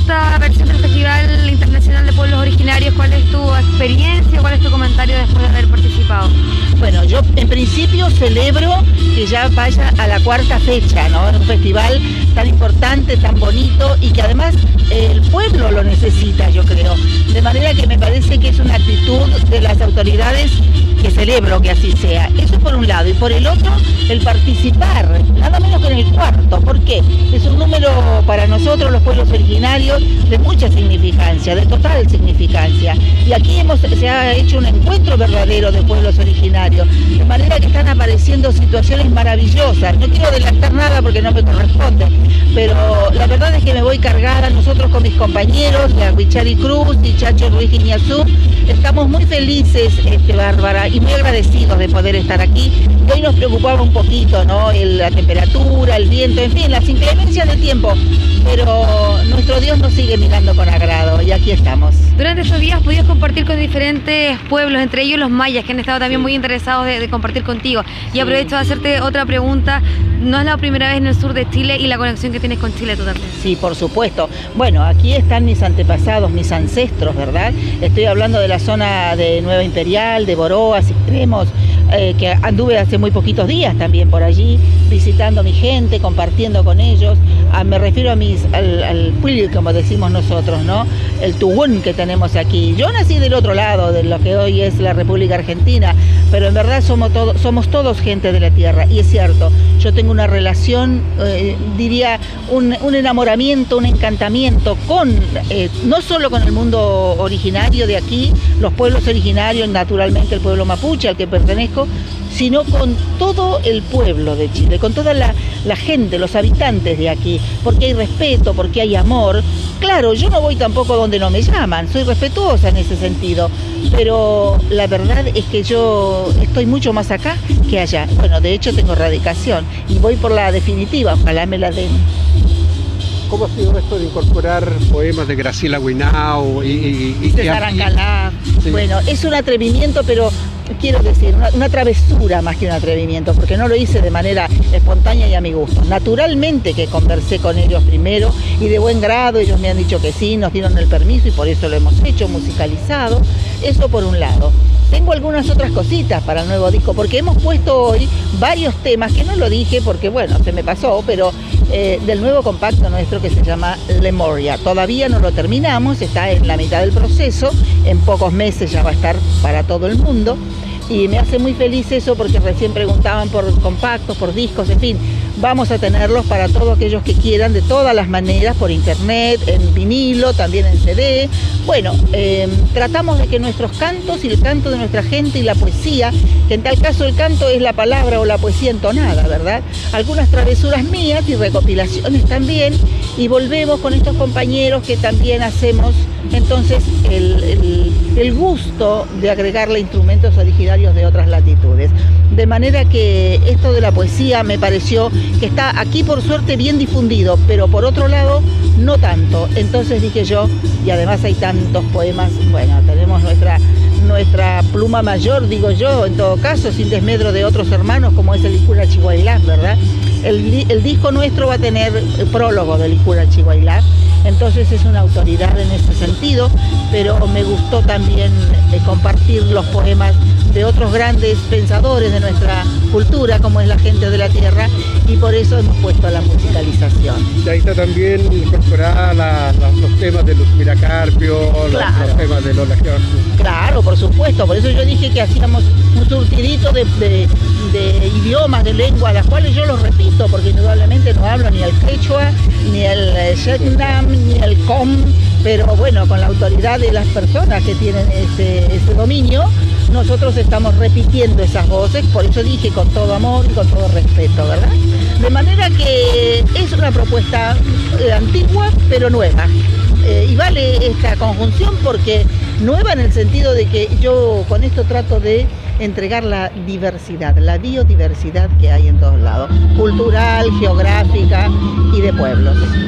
esta versión del Festival Internacional de Pueblos Originarios? ¿Cuál es tu experiencia? ¿Cuál es tu comentario después de haber participado? Bueno, yo en principio celebro que ya vaya a la cuarta fecha, ¿no? En un festival tan importante, tan bonito y que además el pueblo lo necesita, yo creo. De manera que me parece que es una actitud de las autoridades que celebro que así sea. Eso por un lado. Y por el otro, el participar, nada menos que en el cuarto. ¿Por qué? Es un número para nosotros, los pueblos originarios, de mucha significancia, de total significancia. Y aquí se ha hecho un encuentro verdadero de pueblos originarios. De manera que están apareciendo situaciones maravillosas. No quiero adelantar nada porque no me corresponde, pero la verdad es que me voy cargada. Nosotros con mis compañeros, la Huichari Cruz y Chacho Ruiz Iñazú, estamos muy felices, Bárbara, y muy agradecidos de poder estar aquí. Y hoy nos preocupaba un poquito, ¿no? La temperatura, el viento, en fin, las inclemencias del tiempo. Pero nuestro Dios nos sigue mirando con agrado y aquí estamos. Durante estos días pudimos compartir con diferentes pueblos, entre ellos los mayas, que han estado también muy interesados de compartir contigo. Y aprovecho de hacerte otra pregunta. No es la primera vez en el sur de Chile y la conexión que tienes con Chile totalmente. Sí, por supuesto. Bueno, aquí están mis antepasados, mis ancestros, ¿verdad? Estoy hablando de la zona de Nueva Imperial, de Boroas, Extremos, que anduve hace muy poquitos días también por allí, visitando a mi gente, compartiendo con ellos. Me refiero al pueblo, como decimos nosotros, ¿no? El tugún que tenemos aquí. Yo nací del otro lado, de lo que hoy es la República Argentina, pero en verdad somos todos gente de la tierra. Y es cierto, yo tengo una relación, diría, un enamoramiento, un encantamiento no solo con el mundo originario de aquí, los pueblos originarios, naturalmente el pueblo mapuche al que pertenezco, sino con todo el pueblo de Chile, con toda la gente, los habitantes de aquí, porque hay respeto, porque hay amor. Claro, yo no voy tampoco donde no me llaman, soy respetuosa en ese sentido, pero la verdad es que yo estoy mucho más acá que allá. Bueno, de hecho tengo radicación y voy por la definitiva, ojalá me la den. ¿Cómo ha sido esto de incorporar poemas de Graciela Guinao y César Ancalá? Sí. Bueno, es un atrevimiento, pero quiero decir, una travesura más que un atrevimiento, porque no lo hice de manera espontánea y a mi gusto. Naturalmente que conversé con ellos primero y de buen grado, ellos me han dicho que sí, nos dieron el permiso y por eso lo hemos hecho, musicalizado. Eso por un lado. Tengo algunas otras cositas para el nuevo disco, porque hemos puesto hoy varios temas, que no lo dije porque, bueno, se me pasó, pero del nuevo compacto nuestro que se llama Lemuria. Todavía no lo terminamos, está en la mitad del proceso, en pocos meses ya va a estar para todo el mundo. Y me hace muy feliz eso porque recién preguntaban por compactos, por discos, en fin. Vamos a tenerlos para todos aquellos que quieran, de todas las maneras, por internet, en vinilo, también en CD. Bueno, tratamos de que nuestros cantos y el canto de nuestra gente y la poesía, que en tal caso el canto es la palabra o la poesía entonada, ¿verdad? Algunas travesuras mías y recopilaciones también, y volvemos con estos compañeros que también hacemos entonces el gusto de agregarle instrumentos originarios de otras latitudes. De manera que esto de la poesía me pareció que está aquí por suerte bien difundido, pero por otro lado no tanto. Entonces dije yo, y además hay tantos poemas, bueno, tenemos nuestra pluma mayor, digo yo, en todo caso, sin desmedro de otros hermanos, como es el Licura Chihuahilá, ¿verdad? El disco nuestro va a tener el prólogo del Licura Chihuahilá, entonces es una autoridad en ese sentido, pero me gustó también compartir los poemas de otros grandes pensadores de nuestra cultura, como es la gente de la tierra, y por eso hemos puesto la musicalización. Y ahí está también incorporada los temas de Luz Miracarpio, Claro. los temas de Lola Giorgio. Claro, por supuesto, por eso yo dije que hacíamos un surtidito de idiomas, de lenguas, las cuales yo los repito, porque indudablemente no hablo ni el quechua, ni el Yeknam, ni el com, pero bueno, con la autoridad de las personas que tienen ese dominio, nosotros estamos repitiendo esas voces, por eso dije con todo amor y con todo respeto, ¿verdad? De manera que es una propuesta antigua, pero nueva. Y vale esta conjunción porque nueva en el sentido de que yo con esto trato de entregar la diversidad, la biodiversidad que hay en todos lados, cultural, geográfica y de pueblos.